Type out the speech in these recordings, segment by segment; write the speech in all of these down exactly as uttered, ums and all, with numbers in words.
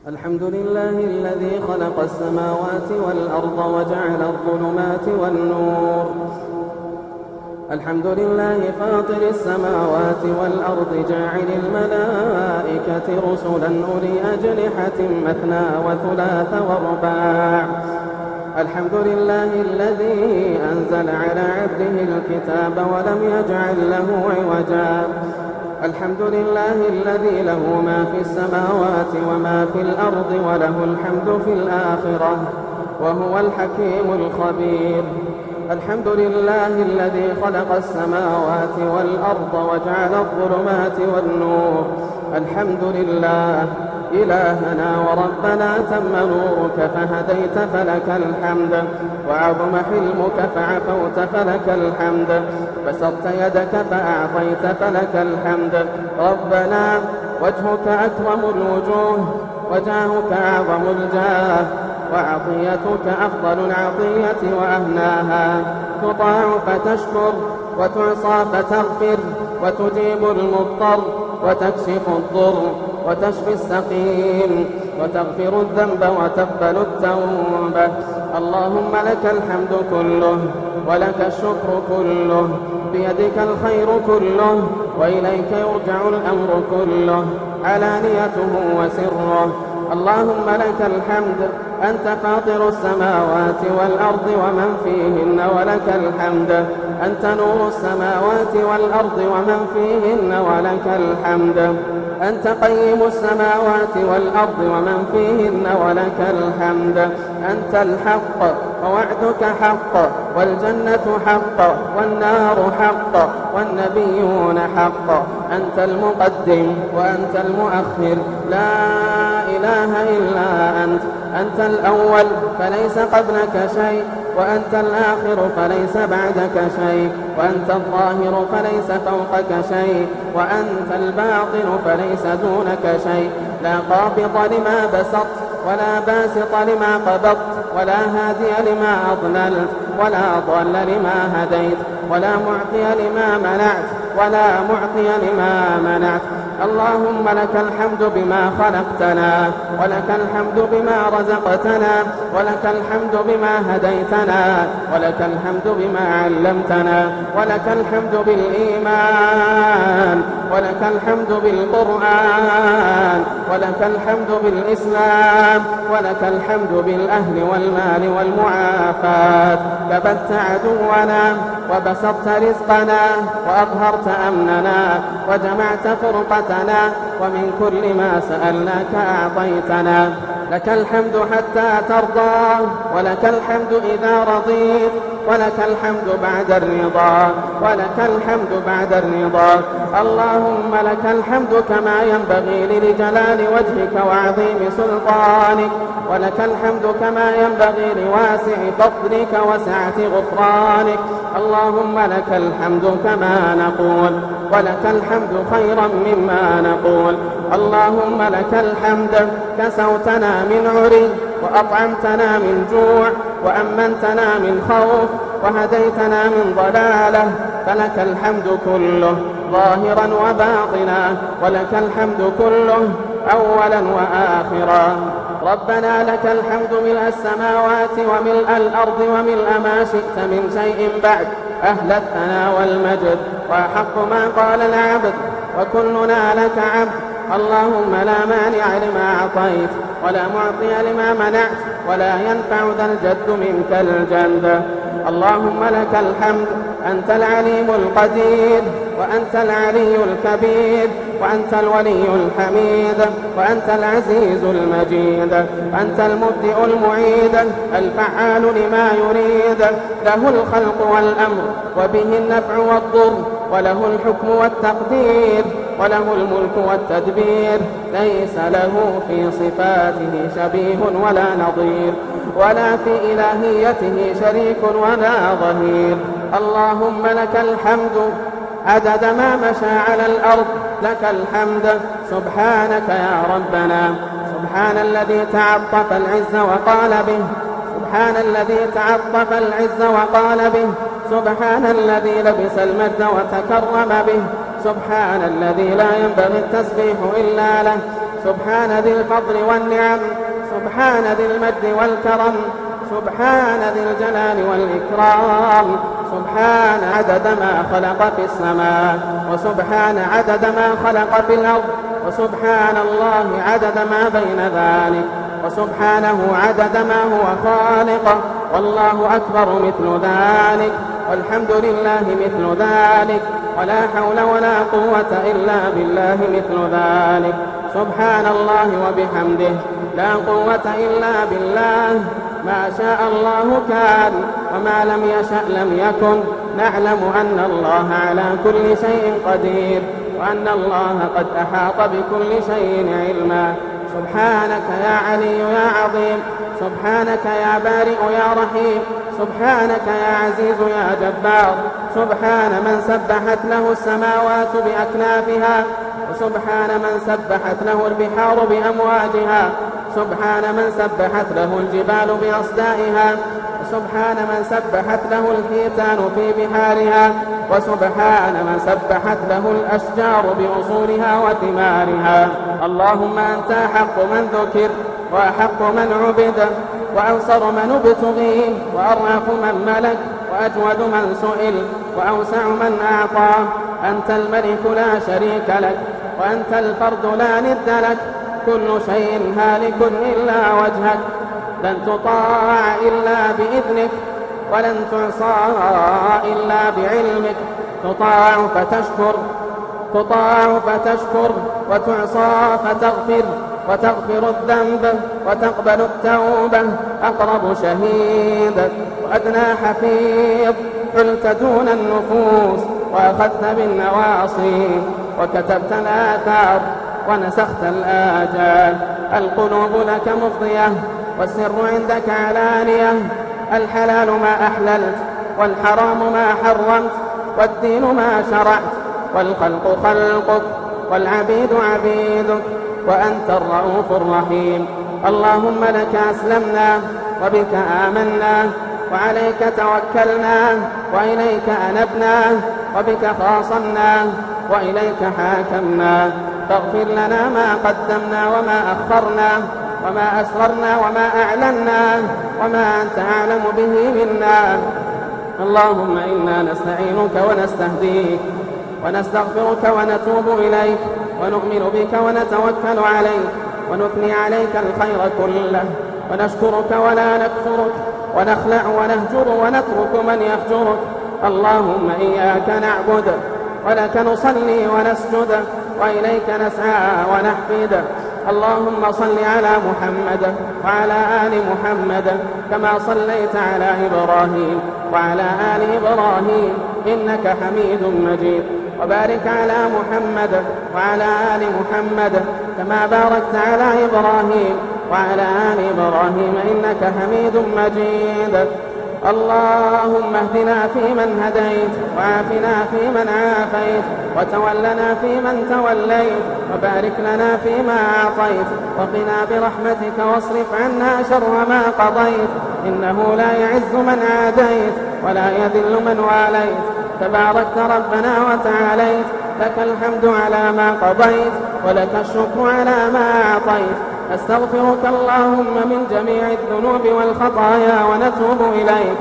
الحمد لله الذي خلق السماوات والأرض وجعل الظلمات والنور. الحمد لله فاطر السماوات والأرض جاعل الملائكة رسلا أولي أجنحة مثنى وثلاث ورباع. الحمد لله الذي أنزل على عبده الكتاب ولم يجعل له عوجا. الحمد لله الذي له ما في السماوات وما في الأرض وله الحمد في الآخرة وهو الحكيم الخبير. الحمد لله الذي خلق السماوات والأرض وجعل الظلمات والنور. الحمد لله إلهنا وربنا تم نورك فهديت فلك الحمد، وعظم حلمك فعفوت فلك الحمد، بسطت يدك فأعطيت فلك الحمد. ربنا وجهك أكرم الوجوه وجاهك أعظم الجاه وعطيتك أفضل العطية وأهناها. تطاع فتشكر وتعصى فتغفر وتجيب المضطر وتكشف الضر وتشفي السقيم وتغفر الذنب وتقبل التوبة. اللهم لك الحمد كله ولك الشكر كله، بيدك الخير كله وإليك يرجع الأمر كله علانيته وسره. اللهم لك الحمد أنت فاطر السماوات والأرض ومن فيهن ولك الحمد، أنت نور السماوات والأرض ومن فيهن ولك الحمد، أنت قيم السماوات والأرض ومن فيهن ولك الحمد. أنت الحق ووعدك حق والجنة حق والنار حق والنبيون حق. أنت المقدم وأنت المؤخر، لا إله إلا أنت. أنت الأول فليس قبلك شيء، وأنت الآخر فليس بعدك شيء، وأنت الظاهر فليس فوقك شيء، وأنت الباطن فليس دونك شيء. لا قابض لما بسطت ولا باسط لما قبضت ولا هادي لما أضللت ولا ضال لما هديت ولا معطي لما منعت ولا معطي لما منعت. اللهم لك الحمد بما خلقتنا ولك الحمد بما رزقتنا ولك الحمد بما هديتنا ولك الحمد بما علمتنا ولك الحمد بالإيمان ولك الحمد بالقرآن ولك الحمد بالإسلام ولك الحمد بالأهل والمال والمعافاة. كبت عدونا وبسطت رزقنا وأظهرت أمننا وجمعت فرقتنا ومن كل ما سألناك أعطيتنا. لك الحمد حتى ترضى ولك الحمد إذا رضيت ولك الحمد بعد الرضا ولك الحمد بعد الرضا. اللهم لك الحمد كما ينبغي لجلال وجهك وعظيم سلطانك، ولك الحمد كما ينبغي لواسع فضلك وسعة غفرانك. اللهم لك الحمد كما نقول ولك الحمد خيرا مما نقول. اللهم لك الحمد كسوتنا من عري وأطعمتنا من جوع وأمنتنا من خوف وهديتنا من ضلالة، فلك الحمد كله ظاهرا وباطنا، ولك الحمد كله أولا وآخرا. ربنا لك الحمد ملء السماوات وملء الأرض وملء ما شئت من شيء بعد، أهل الثناء والمجد وأحق ما قال العبد وكلنا لك عبد. اللهم لا مانع لما أعطيت ولا معطي لما منعت ولا ينفع ذا الجد منك الجد. اللهم لك الحمد أنت العليم القدير وأنت العلي الكبير وأنت الولي الحميد وأنت العزيز المجيد. أنت المبدئ المعيد الفعال لما يريد، له الخلق والأمر وبه النفع والضر وله الحكم والتقدير وله الملك والتدبير. ليس له في صفاته شبيه ولا نظير ولا في إلهيته شريك ولا ظهير. اللهم لك الحمد عدد ما مشى على الأرض، لك الحمد سبحانك يا ربنا. سبحان الذي تعطف العز وقال به، سبحان الذي تعطف العز وقال به، سبحان الذي لبس المجد وتكرم به، سبحان الذي لا ينبغي التسبيح إلا له، سبحان ذي الفضل والنعم، سبحان ذي المجد والكرم، سبحان ذي الجلال والإكرام، سبحان عدد ما خلق في السماء، وسبحان عدد ما خلق في الأرض، وسبحان الله عدد ما بين ذلك، وسبحانه عدد ما هو خالقه، والله أكبر مثل ذلك، والحمد لله مثل ذلك، ولا حول ولا قوة إلا بالله مثل ذلك. سبحان الله وبحمده، لا قوة إلا بالله، ما شاء الله كان، وما لم يشأ لم يكن. نعلم أن الله على كل شيء قدير، وأن الله قد أحاط بكل شيء علما. سبحانك يا علي يا عظيم، سبحانك يا بارئ يا رحيم، سبحانك يا عزيز يا جبار. سبحان من سبحت له السماوات بأكنافها، وسبحان من سبحت له البحار بأمواجها، سبحان من سبحت له الجبال بأصدائها، وسبحان من سبحت له الحيتان في بحارها، وسبحان من سبحت له الأشجار بأصولها وثمارها. اللهم أنت أحق من ذكر، وأحق من عبد، وأنصر من ابتغي، وأرأف من ملك، وأجود من سئل، وأوسع من أعطى. أنت الملك لا شريك لك، وأنت الفرد لا ند لك، كل شيء هالك إلا وجهك، لن تطاع إلا بإذنك، ولن تعصى إلا بعلمك. تطاع فتشكر، تطاع فتشكر، وتعصى فتغفر، وتغفر الذنب وتقبل التوبة. أقرب شهيد وأدنى حفيظ، حلت دون النفوس، وأخذت بالنواصي، وكتبت الآثار، ونسخت الآجال. القلوب لك مفضية، والسر عندك علانية. الحلال ما أحللت، والحرام ما حرمت، والدين ما شرعت، والخلق خلقك، والعبيد عبيدك، وأنت الرؤوف الرحيم. اللهم لك أسلمنا، وبك آمنا، وعليك توكلنا، وإليك أنبنا، وبك خاصمنا، وإليك حاكمنا. فاغفر لنا ما قدمنا وما أخرنا، وما أسررنا وما أعلنا، وما أنت أعلم به منا. اللهم إنا نستعينك ونستهديك، ونستغفرك ونتوب إليك، ونؤمن بك ونتوكل عليك، ونثني عليك الخير كله، ونشكرك ولا نكفرك، ونخلع ونهجر ونترك من يفجرك. اللهم إياك نعبد، ولك نصلي ونسجد، وإليك نسعى ونحفد. اللهم صل على محمد وعلى آل محمد، كما صليت على إبراهيم وعلى آل إبراهيم إنك حميد مجيد. وبارك على محمد وعلى آل محمد، كما باركت على إبراهيم وعلى آل إبراهيم إنك حميد مجيد. اللهم اهدنا فيمن هديت، وعافنا فيمن عافيت، وتولنا فيمن توليت، وبارك لنا فيما أعطيت، وقنا برحمتك واصرف عنا شر ما قضيت. إنه لا يعز من عاديت، ولا يذل من واليت، تباركت ربنا وتعاليت. لك الحمد على ما قضيت، ولك الشكر على ما أعطيت. أستغفرك اللهم من جميع الذنوب والخطايا، ونتوب إليك.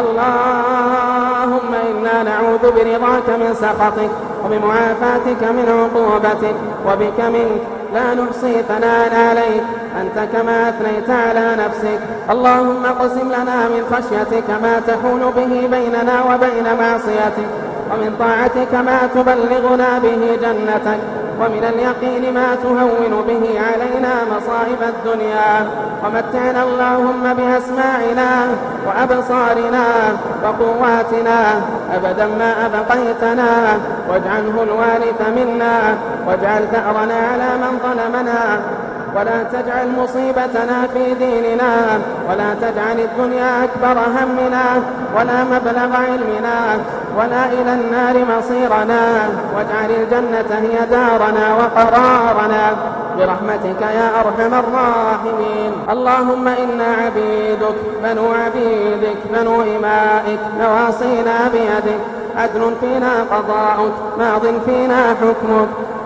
اللهم إنا نعوذ برضاك من سخطك، وبمعافاتك من عقوبتك، وبك منك، لا نحصي ثناء عليك، أنت كما أثنيت على نفسك. اللهم اقسم لنا من خشيتك ما تحول به بيننا وبين معصيتك، ومن طاعتك ما تبلغنا به جنتك، ومن اليقين ما تهون به علينا مصائب الدنيا. ومتعنا اللهم بأسماعنا وأبصارنا وقواتنا أبدا ما أبقيتنا، واجعله الوارث منا، واجعل ثأرنا على من ظلمنا، ولا تجعل مصيبتنا في ديننا، ولا تجعل الدنيا أكبر همنا، ولا مبلغ علمنا، ولا إلى النار مصيرنا، واجعل الجنة هي دارنا وقرارنا برحمتك يا أرحم الراحمين. اللهم إنا عبيدك بنو عبيدك بنو إمائك، نواصينا بيدك، عدل فينا قضاؤك، ماض فينا حكمك،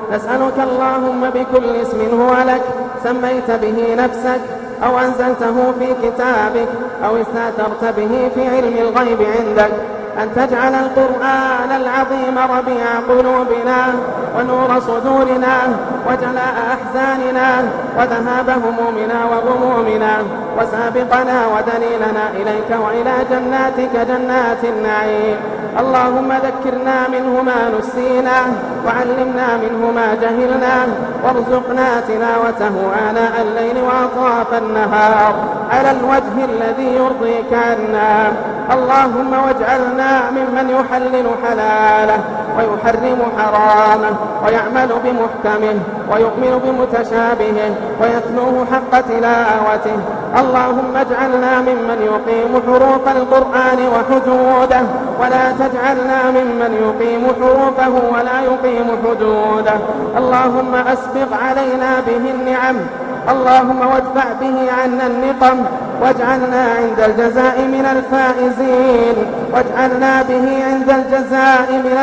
نسألك اللهم بكل اسم هو لك سميت به نفسك أو أنزلته في كتابك أو استأثرت به في علم الغيب عندك أن تجعل القرآن العظيم ربيع قلوبنا ونور صدورنا وجلاء أحزاننا وذهاب همومنا وغمومنا وسابقنا ودليلنا إليك وإلى جناتك جنات النعيم. اللهم ذكرنا منه ما نسينا وعلمنا منه ما جهلنا وارزقنا تلاوته آناء الليل وأطراف النهار على الوجه الذي يرضيك عنا. اللهم واجعلنا ممن يحلل حلاله ويحرم حرامه ويعمل بمحكمه ويؤمن بمتشابهه ويتلوه حق تلاوته. اللهم اجعلنا ممن يقيم حروف القرآن وحدوده ولا تجعلنا ممن يقيم حروفه ولا يقيم حدوده. اللهم أسبغ علينا به النعم، اللهم وادفع به عنا النقم، واجعلنا عند الجزاء من الفائزين، واجعلنا به عند الجزاء من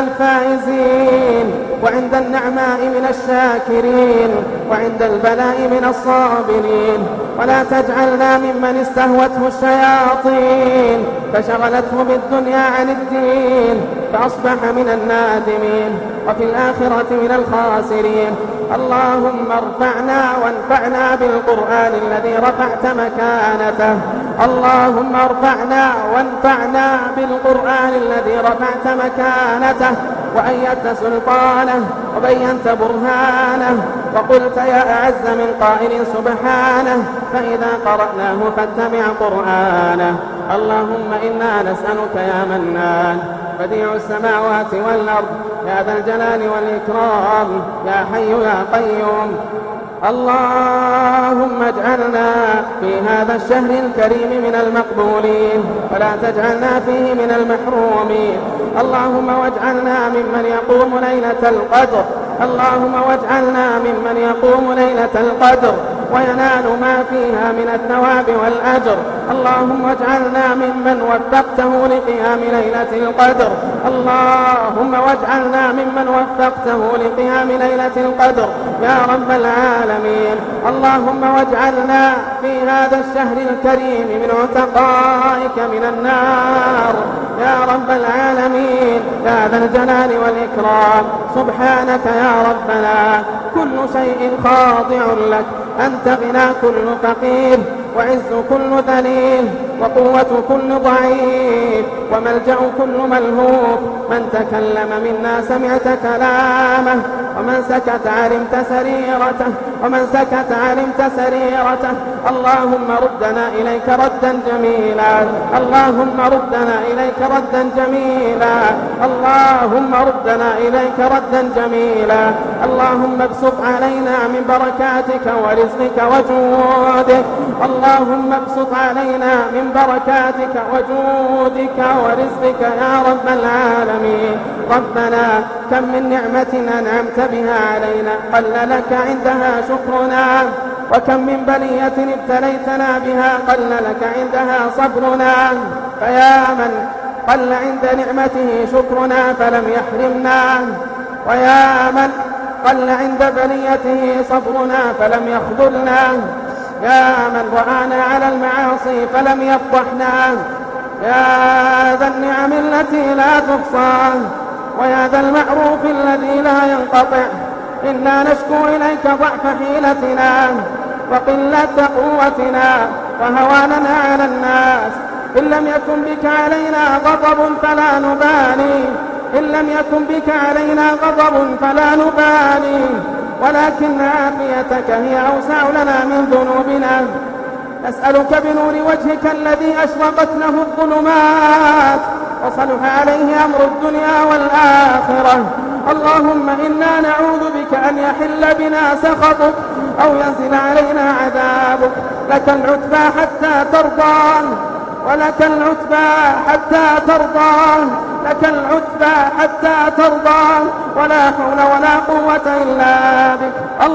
الفائزين، وعند النعماء من الشاكرين، وعند البلاء من الصابرين. ولا تجعلنا ممن استهوته الشياطين فشغلته بالدنيا عن الدين فأصبح من النادمين وفي الآخرة من الخاسرين. اللهم ارفعنا وانفعنا بالقرآن الذي رفعت مكانته. اللهم ارفعنا وانفعنا بالقرآن الذي رفعت مكانته وأيدت سلطانه وبينت برهانه وقلت يا أعز من قائل سبحانه فإذا قرأناه فاتبع قرآنه. اللهم إنا نسألك يا منان بديع السماوات والأرض يا ذا الجلال والإكرام يا حي يا قيوم، اللهم اجعلنا في هذا الشهر الكريم من المقبولين ولا تجعلنا فيه من المحرومين. اللهم واجعلنا ممن يقوم ليلة القدر، اللهم واجعلنا ممن يقوم ليلة القدر وينال ما فيها من الثواب والأجر. اللهم واجعلنا ممن وفقته لقيام ليلة القدر، اللهم واجعلنا ممن وفقته لقيام ليلة القدر يا رب العالمين. اللهم واجعلنا في هذا الشهر الكريم من عتقائك من النار يا رب العالمين يا ذا الجلال والإكرام. سبحانك يا ربنا كل شيء خاضع لك، أنت غنى كل فقير وعز كل ذليل وقوة كل ضعيف وملجأ كل ملهوف. من تكلم منا سمعت كلامه ومن سكت علمت سريرته ومن سكت علمت سريرته. اللهم ردنا إليك ردا جميلا، اللهم ردنا إليك ردا جميلا، اللهم ردنا إليك ردا جميلا. اللهم ابسط علينا من بركاتك ورزقك وجودك، اللهم ابسط علينا من بركاتك وجودك ورزقك يا رب العالمين. ربنا كم من نعمة أنعمت بها علينا قل لك عندها شكرنا، وكم من بلية ابتليتنا بها قل لك عندها صبرنا. فيا من قل عند نعمته شكرنا فلم يحرمنا، ويا من قل عند بليته صبرنا فلم يخذلنا، يا من رآنا على المعاصي فلم يفضحنا، يا ذا النعم التي لا تحصى ويا ذا المعروف الذي لا ينقطع. إنا نشكو إليك ضعف حيلتنا وقلة قوتنا وهواننا على الناس. إن لم يكن بك علينا غضب فلا نبالي، إن لم يكن بك علينا غضب فلا نبالي، ولكن عافيتك هي أوسع لنا من ذنوبنا. نسألك بنور وجهك الذي أشرقت له الظلمات وصلح عليه أمر الدنيا والآخرة. اللهم إنا نعوذ بك أن يحل بنا سخطك أو ينزل علينا عذابك. لك العتبى حتى ترضى، ولك العتبى حتى ترضى، لك العتبى حتى ترضى، ولا حول ولا قوة إلا بك.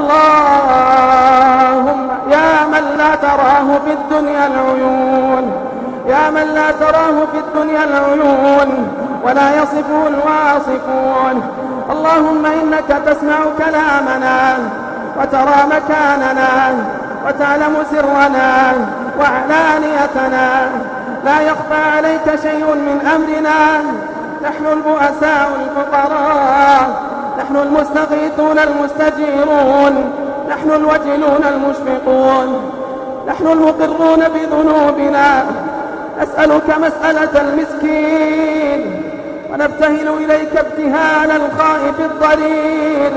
اللهم يا من لا تراه في الدنيا العيون، يا من لا تراه في الدنيا العيون ولا يصفه الواصفون، اللهم إنك تسمع كلامنا وترى مكاننا وتعلم سرنا وعلانيتنا، لا يخفى عليك شيء من أمرنا. نحن البؤساء الفقراء، نحن المستغيثون المستجيرون، نحن الوجلون المشفقون، نحن المقرون بذنوبنا. نسألك مسألة المسكين ونبتهل إليك ابتهال الخائف الضرير،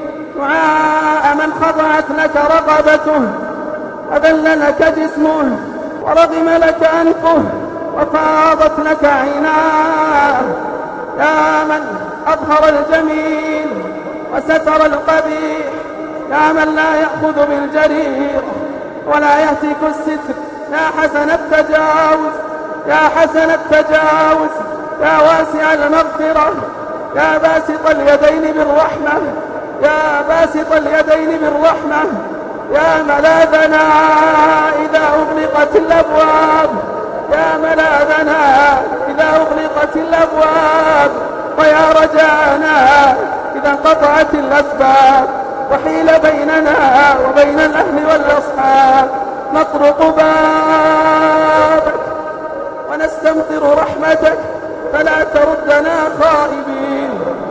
دعاء من خضعت لك رقبته وذل لك جسمه ورغم لك أنفه وفاضت لك عيناه، يا من أظهر الجميل وستر القبيح، يا من لا يأخذ بالجرير ولا يهتك الستر، يا حسن التجاوز، يا حسن التجاوز، يا واسع المغفرة، يا باسط اليدين بالرحمة، يا باسط اليدين بالرحمة، يا ملاذنا إذا أغلقت الأبواب، يا ملاذنا إذا أغلقت الأبواب، ويا رجاءنا إذا انقطعت الأسباب وحيل بيننا وبين الأهل والأصحاب. نطرق بابك ونستمطر رحمتك، فلا تردنا خائبين،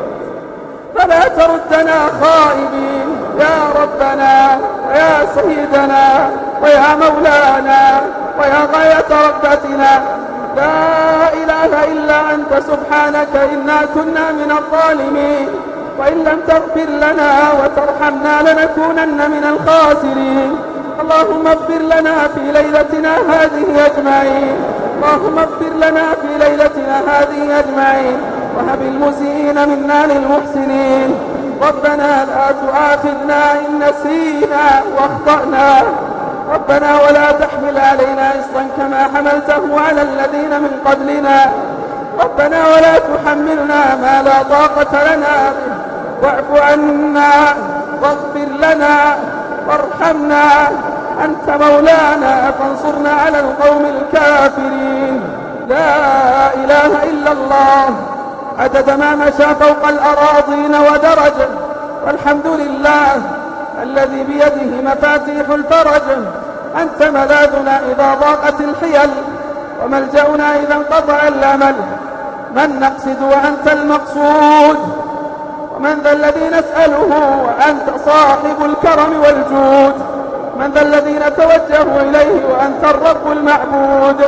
فلا تردنا خائبين يا ربنا ويا سيدنا ويا مولانا ويا غاية رغبتنا. لا إله إلا أنت سبحانك إنا كنا من الظالمين، وإن لم تغفر لنا وترحمنا لنكونن من الخاسرين. اللهم اغفر لنا في ليلتنا هذه أجمعين، اللهم اغفر لنا في ليلتنا هذه أجمعين، وهب المسيئين منا للمحسنين. ربنا لا تؤاخذنا إن نسينا واخطأنا، ربنا ولا تحمل علينا إصرا كما حملته على الذين من قبلنا، ربنا ولا تحملنا ما لا طاقة لنا به، واعف عنا واغفر لنا وارحمنا، أنت مولانا فانصرنا على القوم الكافرين. لا إله إلا الله عدد ما مشى فوق الأراضين ودرج، والحمد لله الذي بيده مفاتيح الفرج. أنت ملاذنا إذا ضاقت الحيل، وملجأنا إذا انقطع الأمل. من نقصد وأنت المقصود، ومن ذا الذي نسأله وأنت صاحب الكرم والجود، من ذا الذي نتوجه إليه وأنت الرب المعبود.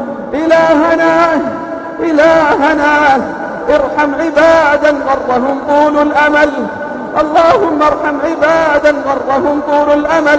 إلهنا إلهنا ارحم عبادا غرهم طول الأمل، اللهم ارحم عبادا غرهم طول الأمل،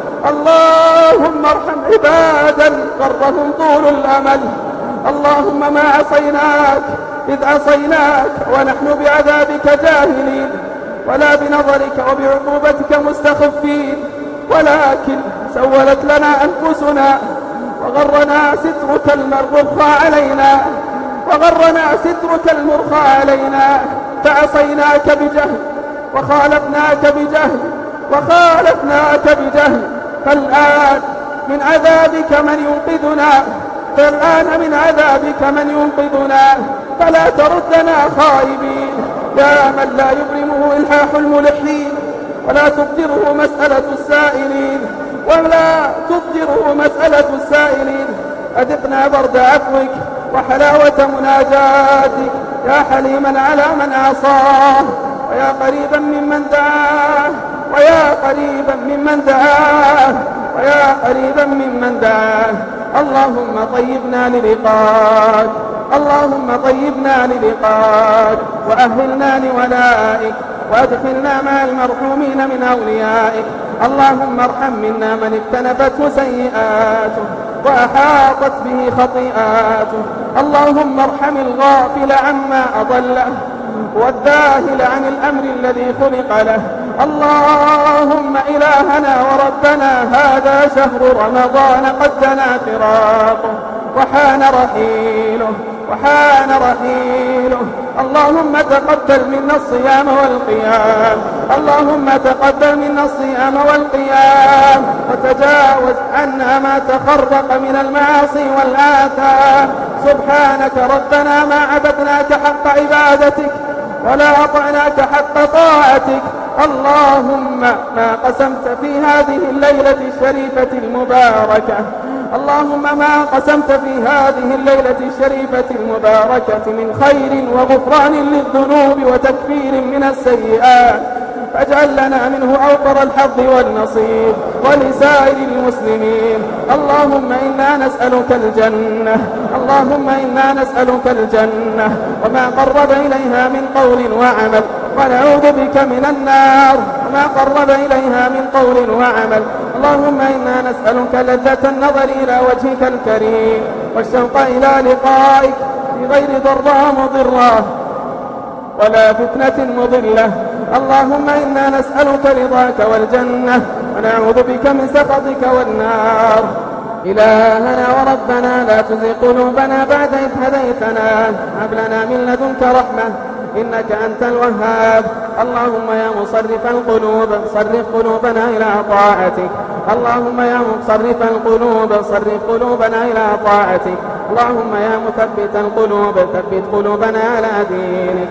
اللهم ارحم عبادا غرهم طول الأمل. اللهم ما عصيناك إذ عصيناك ونحن بعذابك جاهلين، ولا بنظرك وبعقوبتك مستخفين، ولكن سولت لنا أنفسنا وغرنا سترك المرخى علينا، وغرنا سترك المرخى علينا، فعصيناك بجهل وخالفناك بجهل وخالفناك بجهل. فالآن من عذابك من ينقذنا، فالآن من عذابك من ينقذنا، فلا تردنا خائبين يا من لا يبرمه إلحاح الملحين، ولا تبدره مسألة السائلين، ولا تبدره مسألة السائلين. أذقنا برد عفوك وحلاوة مناجاتك يا حليما على من عصاه، ويا قريبا ممن دعاه، ويا قريبا ممن دعاه، ويا قريبا ممن دعاه. اللهم طيبنا للقاك، اللهم طيبنا للقاك، وأهلنا لولائك، وأدخلنا مع المرحومين من أوليائك. اللهم ارحم منا من اكتنفته سيئاته وأحاطت به خطيئاته. اللهم ارحم الغافل عما أضله، والذاهل عن الأمر الذي خلق له. اللهم إلهنا وربنا هذا شهر رمضان قد دنا فراقه وحان رحيله وحان رحيله. اللهم تقبل منا الصيام والقيام، اللهم تقبل منا الصيام والقيام، وتجاوز عنا ما تخرق من المعاصي والآثام. سبحانك ربنا ما عبدناك حق عبادتك، ولا أطعناك حق طاعتك. اللهم ما قسمت في هذه الليلة الشريفة المباركة اللهم ما قسمت في هذه الليلة الشريفة المباركة من خير وغفران للذنوب وتكفير من السيئات فاجعل لنا منه أوفر الحظ والنصيب ولسائر المسلمين. اللهم إنا نسألك الجنة اللهم إنا نسألك الجنة وما قرب إليها من قول وعمل، ونعوذ بك من النار وما قرب إليها من قول وعمل. اللهم إنا نسألك لذة النظر إلى وجهك الكريم والشوق إلى لقائك في غير ضراء مضرة ولا فتنة مضلة. اللهم إنا نسألك رضاك والجنة ونعوذ بك من سخطك والنار. إلهنا وربنا لا تزغ قلوبنا بعد إذ هديتنا، هب لنا من لدنك رحمة إنك أنت الوهاب. اللهم يا مصرف القلوب صرف قلوبنا إلى طاعتك. اللهم يا مصرف القلوب صرف قلوبنا إلى طاعتك. اللهم يا مثبت القلوب ثبت قلوبنا على دينك.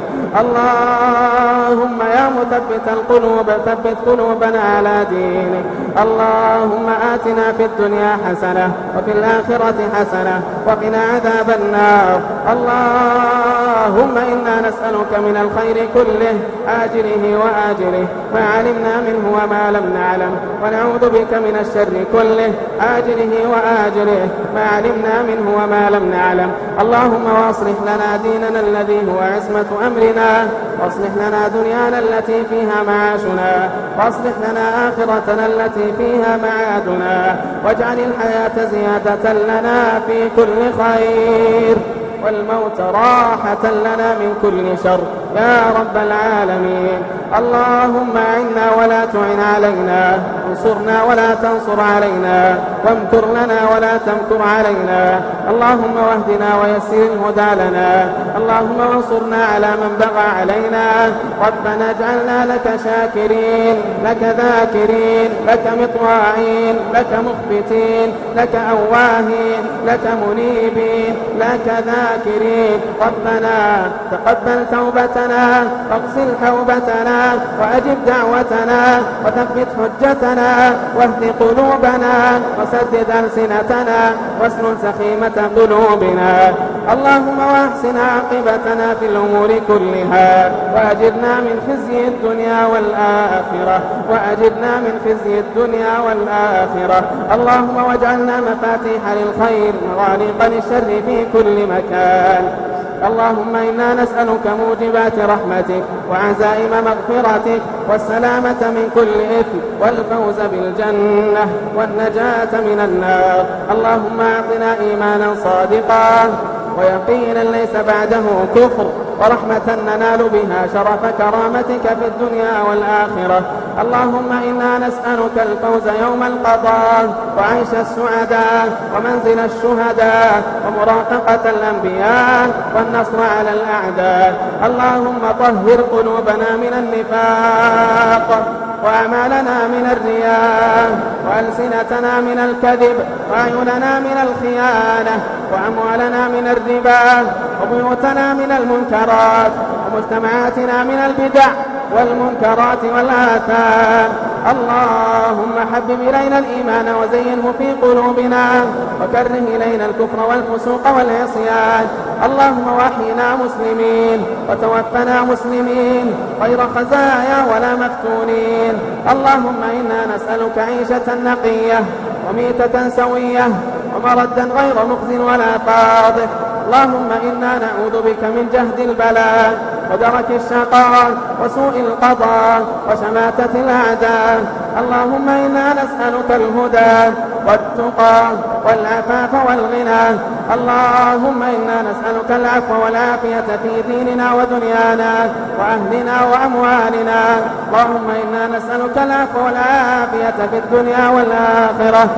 اللهم يا مثبت القلوب ثبت قلوبنا على دينك. اللهم آتنا في الدنيا حسنة وفي الآخرة حسنة وقنا عذاب النار. اللهم إنا نسألك من الخير كله آجله وآجله ما علمنا منه وما لم نعلم، ونعوذ بك من الشر كله آجله وآجله ما علمنا منه وما لم نعلم. اللهم واصلح لنا ديننا الذي هو عصمة أمرنا، واصلح لنا دنيانا التي فيها معاشنا، واصلح لنا آخرتنا التي فيها معادنا، واجعل الحياة زيادة لنا في كل خير والموت راحة لنا من كل شر يا رب العالمين. اللهم أعنا ولا تعن علينا، انصرنا ولا تنصر علينا، وامكر لنا ولا تمكر علينا. اللهم واهدنا ويسر الهدى لنا، اللهم وانصرنا على من بغى علينا. ربنا اجعلنا لك شاكرين لك ذاكرين لك مطواعين لك مخبتين لك أواهين لك منيبين لك ذاكرين. ربنا تقبل توبتنا واغسل حوبتنا وأجب دعوتنا وثبت حجتنا واهد قلوبنا وسدد ألسنتنا واسلل سخيمة قلوبنا. اللهم واحسن عاقبتنا في الأمور كلها وأجرنا من خزي الدنيا والآخرة وأجرنا من خزي الدنيا والآخرة. اللهم واجعلنا مفاتيح للخير مغاليق للشر في كل مكان. اللهم إنا نسألك موجبات رحمتك وعزائم مغفرتك والسلامة من كل إثم والفوز بالجنة والنجاة من النار. اللهم أعطنا إيمانا صادقا ويقينا ليس بعده كفر ورحمة ننال بها شرف كرامتك في الدنيا والآخرة. اللهم إنا نسألك الفوز يوم القضاء وعيش السعداء ومنزل الشهداء ومرافقة الأنبياء والنصر على الأعداء. اللهم طهر قلوبنا من النفاق وأعمالنا من الرياء وألسنتنا من الكذب وأعيننا من الخيانة وأموالنا من الربا وبيوتنا من المنكرات ومجتمعاتنا من البدع والمنكرات والآثام. اللهم حبب إلينا الإيمان وزينه في قلوبنا وكره إلينا الكفر والفسوق والعصيان. اللهم وحينا مسلمين وتوفنا مسلمين غير خزايا ولا مفتونين. اللهم إنا نسألك عيشة نقية وميتة سوية ومردا غير مخزن ولا فاضح. اللهم إنا نعوذ بك من جهد البلاء ودرك الشقاء وسوء القضاء وشماتة الأعداء. اللهم إنا نسألك الهدى والتقى والعفاف والغنى. اللهم إنا نسألك العفو والعافية في ديننا ودنيانا وأهلنا وأموالنا. اللهم إنا نسألك العفو والعافية في الدنيا والآخرة.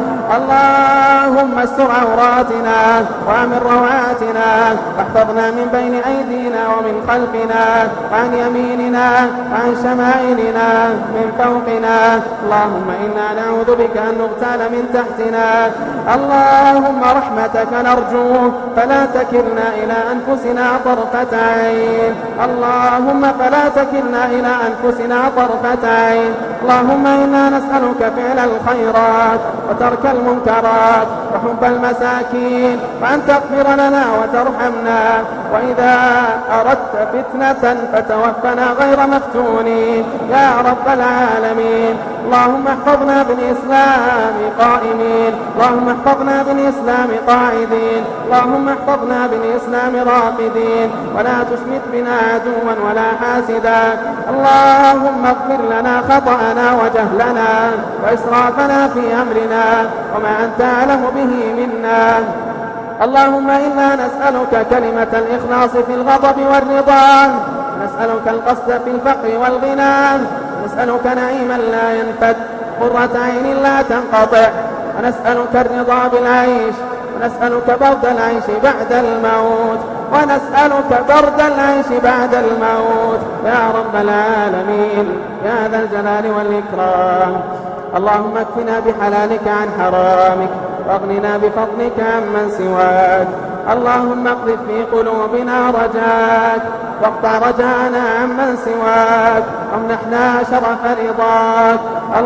اللهم استر عوراتنا وأمن روعاتنا واحفظنا من بين أيدينا ومن خلفنا وعن يميننا وعن شمائلنا من فوقنا. اللهم إنا نعوذ بك أن نغتال من تحت سيئاتنا. اللهم رحمتك نرجو فلا تكلنا إلى أنفسنا طرفة عين. اللهم فلا تكلنا إلى أنفسنا طرفة عين. اللهم إنا نسألك فعل الخيرات وترك المنكرات وحب المساكين، وأن تغفر لنا وترحمنا، وإذا أردت فتنة فتوفنا غير مفتونين يا رب العالمين. اللهم احفظنا بالإسلام قائمين، اللهم احفظنا بالإسلام قاعدين، اللهم احفظنا بالإسلام راقدين، ولا تشمت بنا عدوا ولا حاسدا. اللهم اغفر لنا خطأنا وجهلنا وإسرافنا في أمرنا وما أنت أعلم به منا. اللهم إنا نسألك كلمة الإخلاص في الغضب والرضا، نسألك القصد في الفقر والغنى، نسألك نعيما لا ينفد، قرة عين لا تنقطع، ونسألك الرضا بالعيش، ونسألك برد العيش بعد الموت، ونسألك برد العيش بعد الموت يا رب العالمين يا ذا الجلال والإكرام. اللهم اكفنا بحلالك عن حرامك، واغننا بفضلك عمن سواك. اللهم اقذف في قلوبنا رجاك، واقطع رجاءنا عمن سواك، وامنحنا شرف رضاك.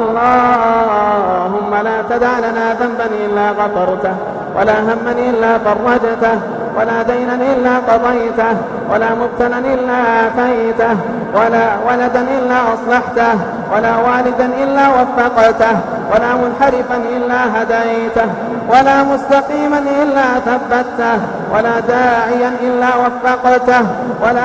اللهم لا تدع لنا ذنبا إلا غفرته، ولا هما إلا فرجته، ولا دينا إلا قضيته، ولا مبتلا إلا عافيته، ولا ولدا إلا أصلحته، ولا والدا إلا وفقته، ولا منحرفا إلا هديته، ولا مستقيما إلا ثبته، ولا داعيا إلا وفقته، ولا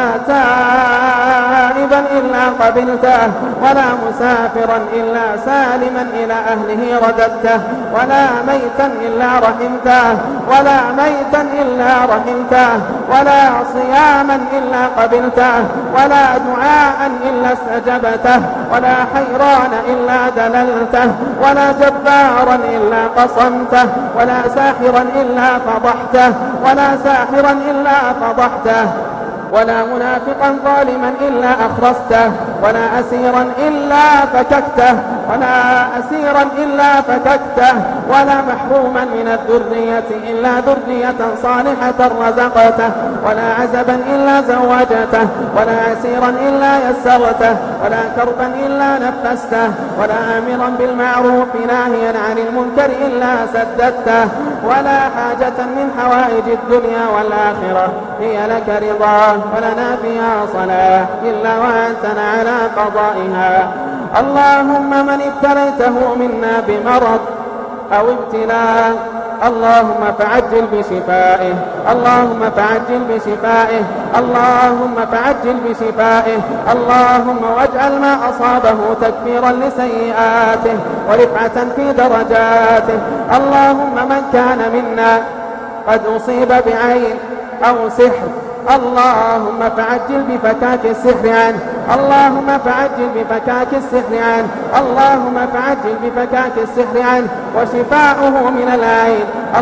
تائبا إلا قبلته، ولا مسافرا إلا سالما إلى أهله رددته، ولا ميتا إلا رحمته، ولا ميتا إلا رحمته، ولا صياما إلا قبلته، ولا دعاء إلا استجبته، ولا حيران إلا دللته، ولا جبارا إلا قصمته، ولا ساحرا إلا فضحته، ولا ساحرا إلا فضحته، ولا منافقا ظالما إلا أخرسته، ولا أسيرا إلا فككته، ولا أسيرا إلا فككته، ولا محروما من الذرية إلا ذرية صالحة رزقته، ولا عزبا إلا زوجته، ولا عسيرا إلا يسرته، ولا كربا إلا نفسته، ولا آمرا بالمعروف ناهيا عن المنكر إلا سددته، ولا حاجة من حوائج الدنيا والآخرة هي لك رضا ولنا فيها صلاح إلا وأنت على قضائها. اللهم من ابتليته منا بمرض أو ابتلاء اللهم فعجل بشفائه، اللهم فعجل بشفائه، اللهم فعجل بشفائه، اللهم واجعل ما أصابه تكفيرا لسيئاته ورفعة في درجاته. اللهم من كان منا قد أصيب بعين أو سحر اللهم فعجل بفكاك السحر عنه، اللهم فعجل بفكاك السحر عنه، اللهم فعجل بفكاك السحر عنه وشفاؤه من العين.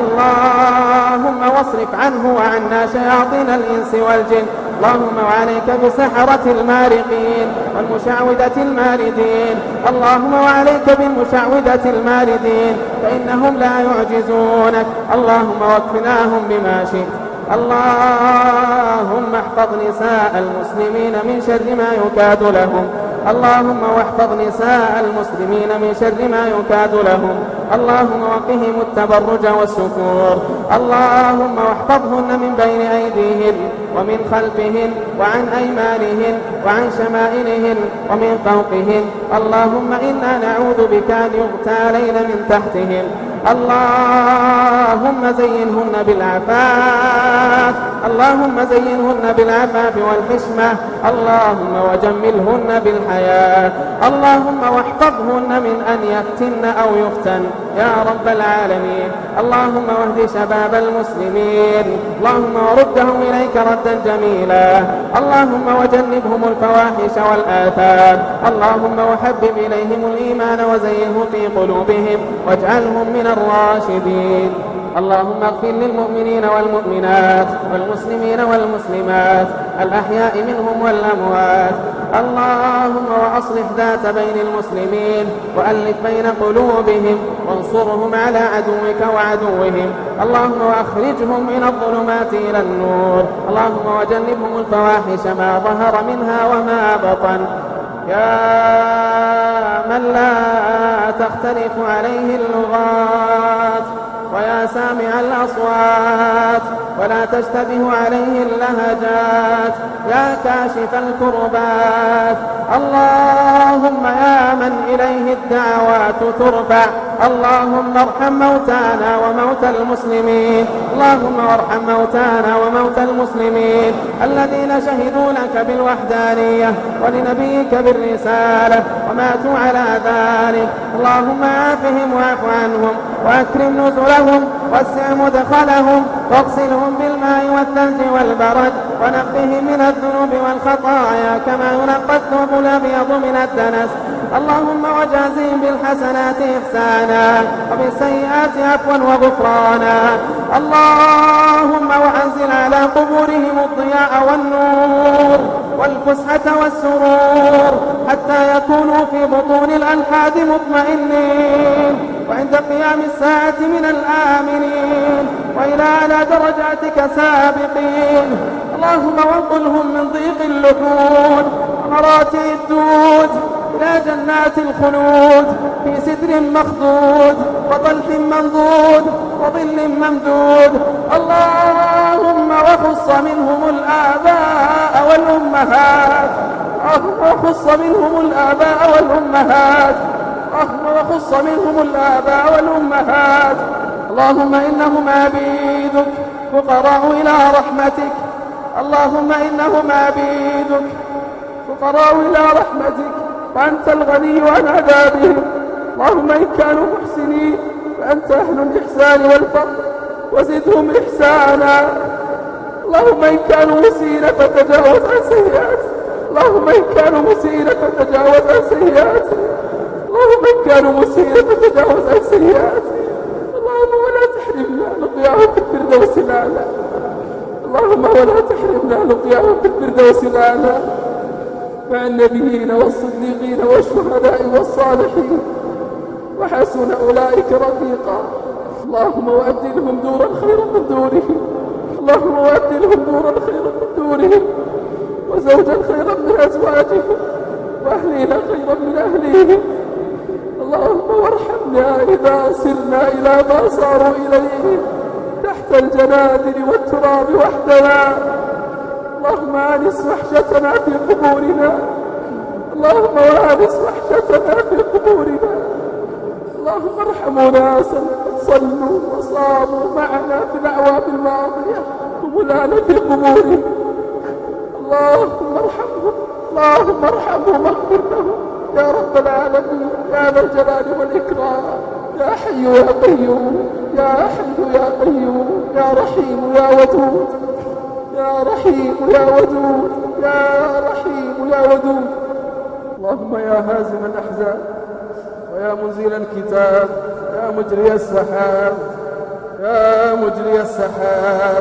اللهم واصرف عنه وعنا شياطين الإنس والجن. اللهم وعليك بسحرة المارقين والمشعوذة الماردين، اللهم وعليك بالمشعوذة الماردين فإنهم لا يعجزونك. اللهم واكفناهم بما شئت. اللهم احفظ نساء المسلمين من شر ما يكاد لهم، اللهم واحفظ نساء المسلمين من شر ما يكاد لهم، اللهم وقهم التبرج والسفور، اللهم واحفظهن من بين أيديهن ومن خلفهن وعن أيمانهن وعن شمائلهن ومن فوقهن. اللهم إنا نعوذ بك أن يغتال علينا من تحتهن. اللهم زينهن بالعفاف، اللهم زينهن بالعفاف والحشمة، اللهم وجملهن بالحياة، اللهم واحفظهن من أن يفتن أو يفتن يا رب العالمين. اللهم واهد شباب المسلمين، اللهم وردهم إليك ردا جميلا، اللهم وجنبهم الفواحش والآثام، اللهم وحبب إليهم الإيمان وزينه في قلوبهم واجعلهم من الراشدين. اللهم اغفر للمؤمنين والمؤمنات والمسلمين والمسلمات الأحياء منهم والأموات، اللهم وأصلح ذات بين المسلمين وألف بين قلوبهم وانصرهم على عدوك وعدوهم. اللهم وأخرجهم من الظلمات إلى النور. اللهم وجنبهم الفواحش ما ظهر منها وما بطن. يا من لا تختلف عليه اللغات ويا سامع الأصوات ولا تشتبه عليه اللهجات، يا كاشف الكربات. اللهم يا من إليه الدعوات ترفع، اللهم ارحم موتانا وموتى المسلمين. اللهم ارحم موتانا وموتى المسلمين الذين شهدوا لك بالوحدانية ولنبيك بالرسالة وماتوا على ذلك. اللهم عافهم واعف عنهم وأكرم نزلهم واسع مدخلهم واغسلهم بالماء والثلج والبرد ونقهم من الذنوب والخطايا كما ينقى الثوب الأبيض من الدنس. اللهم وجازهم بالحسنات إحسانا وبالسيئات عفوا وغفرانا. اللهم وأنزل على قبورهم الضياء والنور والفسحة والسرور حتى يكونوا في بطون الألحاد مطمئنين وعند قيام الساعة من الآمنين وإلى على درجاتك سابقين. اللهم وانقلهم من ضيق اللحود ومراتع الدود إلى جنات الخلود في سدر مخضود وطلح منضود وظل ممدود. اللهم وخص منهم الآباء والأمهات، اللهم وخص منهم الآباء والأمهات، اللهم وخص منهم الآباء والأمهات. اللهم إنهم عبيدك فقراء إلى رحمتك، اللهم إنهم عبيدك فقراء إلى رحمتك وأنت الغني عن عذابهم. اللهم إن كانوا محسنين فأنت أهل الإحسان والفضل وزدهم إحسانا. اللهم إن كانوا مسيئين فتجاوز عن سيئاتهم، اللهم إن كانوا مسيئين فتجاوز عن سيئاتهم، اللهم إن كانوا مسيئين فتجاوز عن سيئاتهم. اللهم ولا تحرمنا لقياهم في الفردوس الأعلى، اللهم ولا تحرمنا لقياهم في الفردوس الأعلى مع النبيين والصديقين والشهداء والصالحين وحسن أولئك رفيقا. اللهم وأبدلهم دورا خيرا من دورهم، اللهم وأبدلهم دورا خيرا من دورهم وزوجا خيرا من أزواجهم وأهلينا خيرا من أهليهم. اللهم وارحمنا إذا سرنا إلى ما صاروا إليه تحت الجنادل والتراب وحدنا. اللهم آنس وحشتنا في قبورنا، اللهم آنس وحشتنا في قبورنا. اللهم ارحموا ناسا صلوا وصاموا معنا في الأعوام الماضية وملانا في قبورهم. اللهم ارحمهم، اللهم ارحمهم واغفر لهم يا رب العالمين يا ذا الجلال والإكرام. يا حي يا قيوم، يا حي يا قيوم، يا رحيم يا ودود، يا رحيم يا ودود، يا رحيم يا ودود. اللهم يا هازم الأحزان ويا منزل الكتاب، يا مجري السحاب، يا مجري السحاب.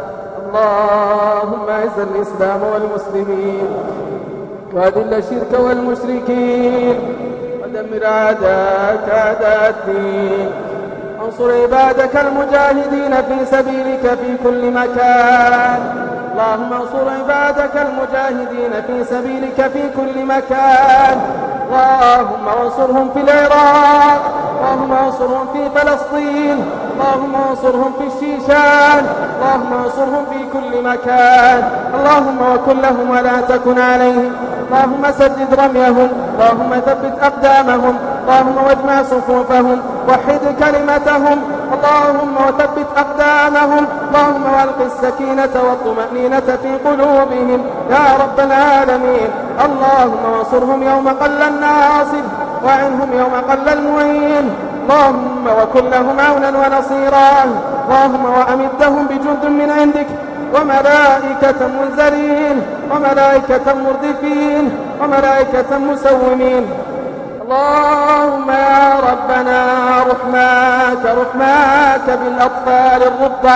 اللهم اعز الإسلام والمسلمين وأذل الشرك والمشركين ودمر أعداءك أعداء الدين. انصر عبادك المجاهدين في سبيلك في كل مكان. اللهم انصر عبادك المجاهدين في سبيلك في كل مكان. اللهم انصرهم في العراق، اللهم انصرهم في فلسطين، اللهم انصرهم في الشيشان، اللهم انصرهم في كل مكان. اللهم وكن لهم ولا تكن عليهم. اللهم سدد رميهم، اللهم ثبت أقدامهم، اللهم واجمع صفوفهم، وحد كلمتهم، اللهم وثبت أقدامهم، اللهم والق السكينة والطمأنينة في قلوبهم يا رب العالمين. اللهم وانصرهم يوم قل الناصر وعنهم يوم قل المعين. اللهم وكن لهم عونا ونصيرا. اللهم وأمدهم بجند من عندك وملائكة منزلين وملائكة مردفين وملائكة مسومين. اللهم يا ربنا رحماك رحماك بالأطفال الرضع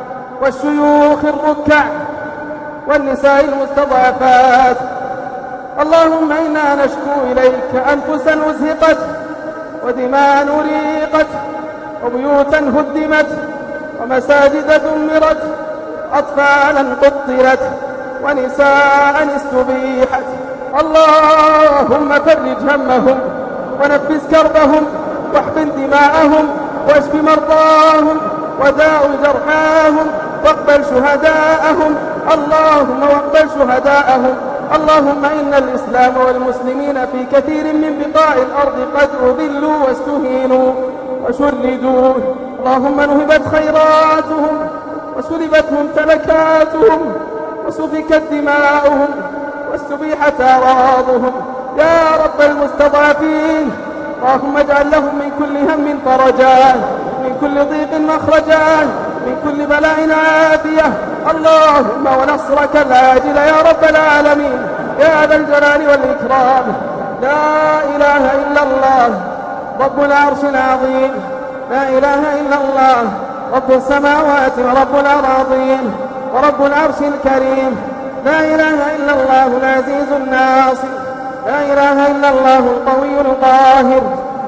والشيوخ الركع والنساء المستضعفات اللهم إنا نشكو إليك أنفسا أزهقت، ودماء أريقت، وبيوتا هدمت، ومساجد دمرت، أطفالا قتلت، ونساء استبيحت. اللهم فرج همهم، ونفس كربهم، واحقن دماءهم، واشف مرضاهم، وداو جرحاهم، واقبل شهداءهم. اللهم واقبل شهداءهم. اللهم إن الإسلام والمسلمين في كثير من بقاع الأرض قد أذلوا واستهينوا وشردوا. اللهم نهبت خيراتهم، وسلبت ممتلكاتهم، وسفكت دماؤهم، واستبيحت أعراضهم يا رب المستضعفين. اللهم اجعل لهم من كل هم فرجا، من كل ضيق مخرجا، من كل بلاء عافية. اللهم ونصرك العاجل يا رب العالمين يا ذا الجلال والإكرام. لا إله إلا الله رب العرش العظيم، لا إله إلا الله رب السماوات ورب الأراضين ورب العرش الكريم. لا إله إلا الله العزيز الناصر، لا إله إلا الله القوي القاهر.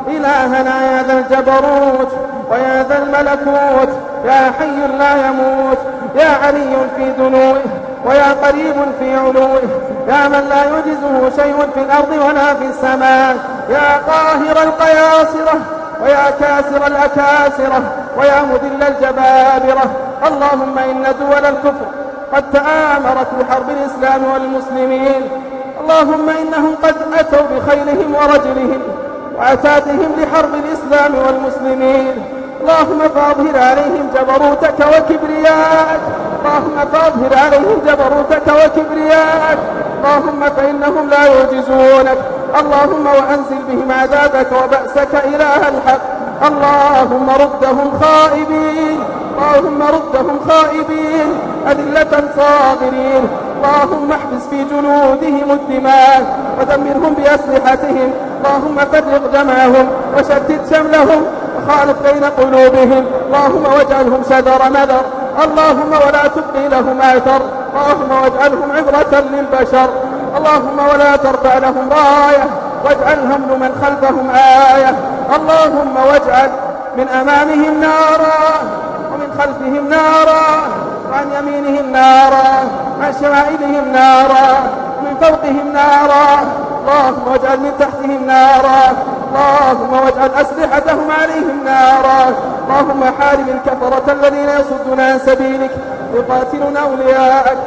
إلهنا يا ذا الجبروت ويا ذا الملكوت، يا حي لا يموت، يا علي في دنوه، ويا قريب في علوه، يا من لا يعجزه شيء في الأرض ولا في السماء، يا قاهر القياصرة، ويا كاسر الأكاسرة، ويا مذل الجبابرة. اللهم إن دول الكفر قد تآمرت بحرب الإسلام والمسلمين. اللهم إنهم قد أتوا بخيلهم ورجلهم وعتادهم لحرب الإسلام والمسلمين. اللهم فاظهر عليهم جبروتك وكبرياءك، اللهم فاظهر عليهم جبروتك وكبرياءك. اللهم فإنهم لا يعجزونك. اللهم وأنزل بهم عذابك وبأسك إله الحق. اللهم ردهم خائبين، اللهم ردهم خائبين أذلة صاغرين. اللهم احبس في جنودهم الدماء ودمرهم بأسلحتهم. اللهم فرق جمعهم وشتت شملهم وخالف بين قلوبهم. اللهم واجعلهم شذر مذر. اللهم ولا تبقي لهم آثر. اللهم واجعلهم عبرة للبشر. اللهم ولا ترفع لهم راية، واجعلهم لمن خلفهم آية. اللهم واجعل من أمامهم نارا، ومن خلفهم نارا، وعن يمينهم نارا، وعن شمائلهم نارا، ومن فوقهم نارا. اللهم واجعل من تحتهم نارا. اللهم واجعل أسلحتهم عليهم نارا. اللهم حارب الكفرة الذين يصدون عن سبيلك يقاتلون أولياءك.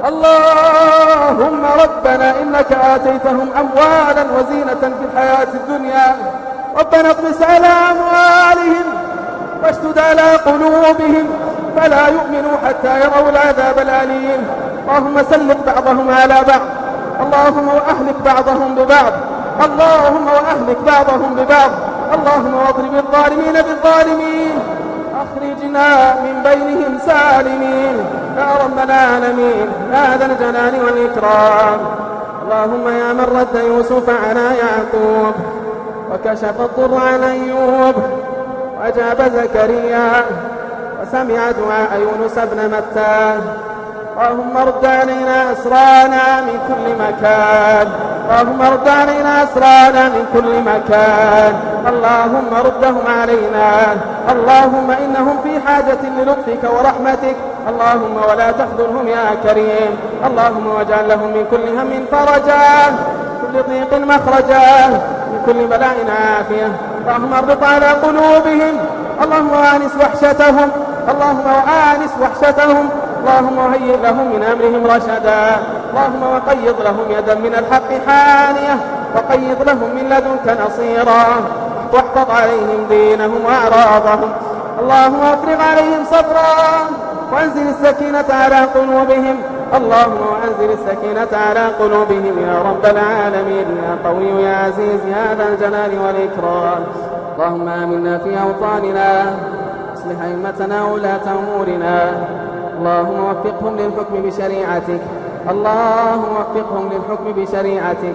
اللهم ربنا إنك آتيتهم أموالا وزينة في الحياة الدنيا، ربنا اطمس على أموالهم واشدد على قلوبهم فلا يؤمنوا حتى يروا العذاب الأليم. اللهم سلط بعضهم على بعض، اللهم وأهلك بعضهم ببعض، اللهم وأهلك بعضهم ببعض. اللهم واضرب الظالمين بالظالمين، أخرجنا من بينهم سالمين يا رب العالمين يا ذا الجلال والإكرام. اللهم يا من رد يوسف على يعقوب وكشف الضر عن أيوب وأجاب زكريا وسمع دعاء يونس بن متى. اللهم رد علينا أسرانا من كل مكان، اللهم رد علينا أسرانا من كل مكان، اللهم ردهم علينا. اللهم إنهم في حاجة للطفك ورحمتك، اللهم ولا تخذلهم يا كريم. اللهم واجعل لهم من كل هم فرجا، كل ضيق مخرجا، من كل بلاء عافية. اللهم اربط على قلوبهم، اللهم وآنس وحشتهم، اللهم وآنس وحشتهم. اللهم وهيئ لهم من أمرهم رشدا، اللهم وقيض لهم يدا من الحق حانية، وقيض لهم من لدنك نصيرا، واحفظ عليهم دينهم وأعراضهم. اللهم افرغ عليهم صبرا، وانزل السكينة على قلوبهم. اللهم وانزل السكينة على قلوبهم يا رب العالمين يا قوي يا عزيز يا ذا الجلال والإكرام. اللهم آمنا في أوطاننا، اصلح أئمتنا وولاة أمورنا، اللهم وفقهم للحكم بشريعتك، اللهم وفقهم للحكم بشريعتك.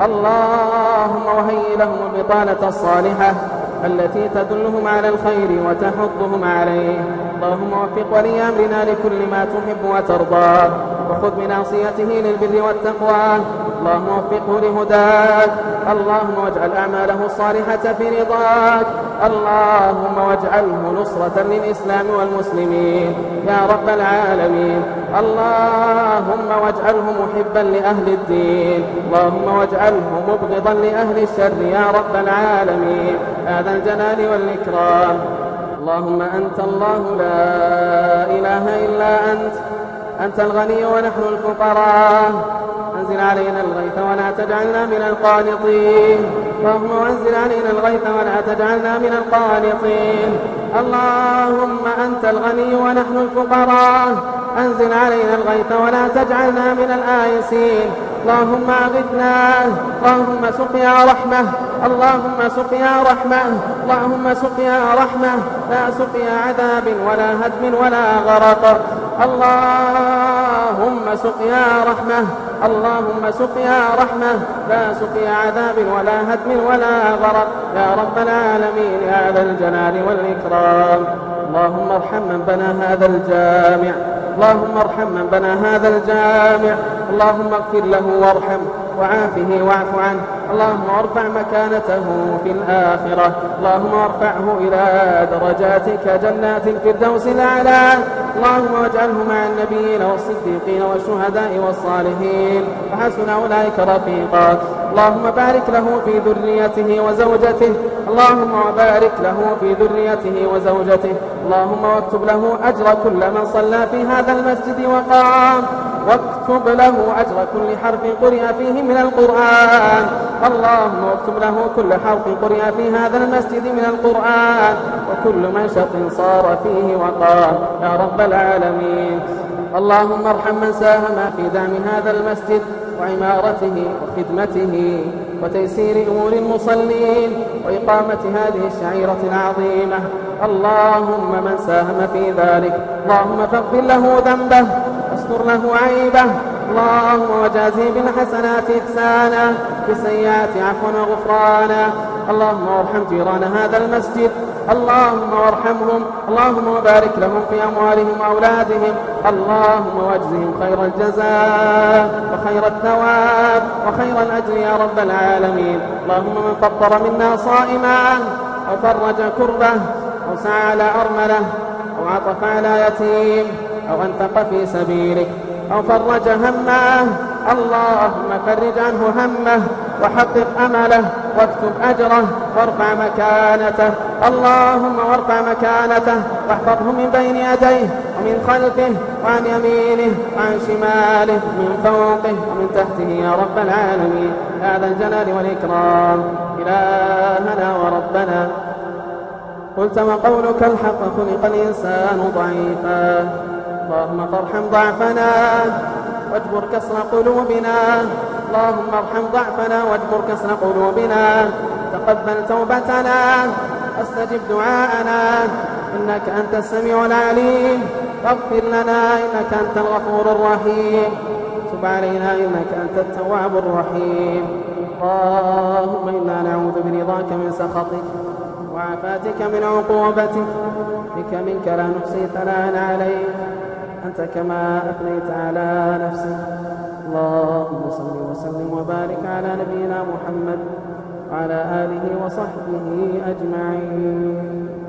اللهم وهيئ لهم البطانة الصالحة التي تدلهم على الخير وتحضهم عليه. اللهم وفق ولي أمرنا لكل ما تحب وترضى، وخذ بناصيته للبر والتقوى، اللهم وفقه لهداك، اللهم واجعل أعماله الصالحة في رضاك، اللهم واجعله نصرة للإسلام والمسلمين يا رب العالمين، اللهم واجعله محبا لأهل الدين، اللهم واجعله مبغضا لأهل الشر يا رب العالمين هذا الجلال والإكرام. اللهم أنت الله لا إله إلا أنت، أنت الغني ونحن الفقراء، أنزل علينا الغيث ولا تجعلنا من القانطين، اللهم أنزل علينا الغيث ولا تجعلنا من القانطين. اللهم أنت الغني ونحن الفقراء، أنزل علينا الغيث ولا تجعلنا من الآيسين. اللهم أغثنا، اللهم سقيا رحمة، اللهم سقيا رحمة، اللهم سقيا رحمة، لا سقيا عذاب ولا هدم ولا غرق. اللهم سقيا رحمة، اللهم سقيا رحمة، لا سقيا عذاب ولا هدم ولا غرق يا رب العالمين يا ذا الجلال والإكرام. اللهم ارحم من بنى هذا الجامع، اللهم ارحم من بنى هذا الجامع، اللهم اغفر له وارحمه وعافه واعف عنه، اللهم ارفع مكانته في الآخرة، اللهم ارفعه إلى درجاتك جنات الفردوس الأعلى، اللهم واجعله مع النبيين والصديقين والشهداء والصالحين وحسن أولئك رفيقا. اللهم بارك له في ذريته وزوجته، اللهم بارك له في ذريته وزوجته، اللهم واكتب له أجر كل من صلى في هذا المسجد وقام، واكتب له أجر كل حرف قرئ فيه من القرآن، اللهم واكتب له كل حرف قرئ في هذا المسجد من القرآن، وكل منشط صار فيه وقام يا رب العالمين. اللهم ارحم من ساهم في دعم هذا المسجد وعمارته وخدمته وتيسير أمور المصلين وإقامة هذه الشعيرة العظيمة، اللهم من ساهم في ذلك اللهم فاغفر له ذنبه واستر له عيبه، اللهم وجازه بالحسنات إحسانا بالسيئات عفوا وغفرانا. اللهم وارحم جيران هذا المسجد، اللهم وارحمهم، اللهم وبارك لهم في أموالهم وأولادهم، اللهم واجزهم خير الجزاء وخير الثواب وخير الأجر يا رب العالمين. اللهم من فطر منا صائما أو فرج كربه أو سعى على أرمله أو عطف على يتيم أو أنفق في سبيلك أو فرج همه، اللهم فرج عنه همه وحقق أمله واكتب أجره وارفع مكانته، اللهم وارفع مكانته واحفظه من بين يديه ومن خلفه وعن يمينه وعن شماله ومن فوقه ومن تحته يا رب العالمين يا ذا الجلال والإكرام. إلهنا وربنا قلت وقولك الحق خلق الإنسان ضعيفا، اللهم فارحم ضعفنا واجبر كسر قلوبنا، اللهم ارحم ضعفنا واجبر كسر قلوبنا، تقبل توبتنا واستجب دعاءنا إنك أنت السميع العليم، فاغفر لنا إنك أنت الغفور الرحيم، تب علينا إنك أنت التواب الرحيم. اللهم إنا نعوذ برضاك من سخطك وعافاتك من عقوبتك، بك منك لا نحصي ثناء عليك أنت كما أثنيت على نفسك. اللهم صل وسلم وبارك على نبينا محمد وعلى آله وصحبه أجمعين.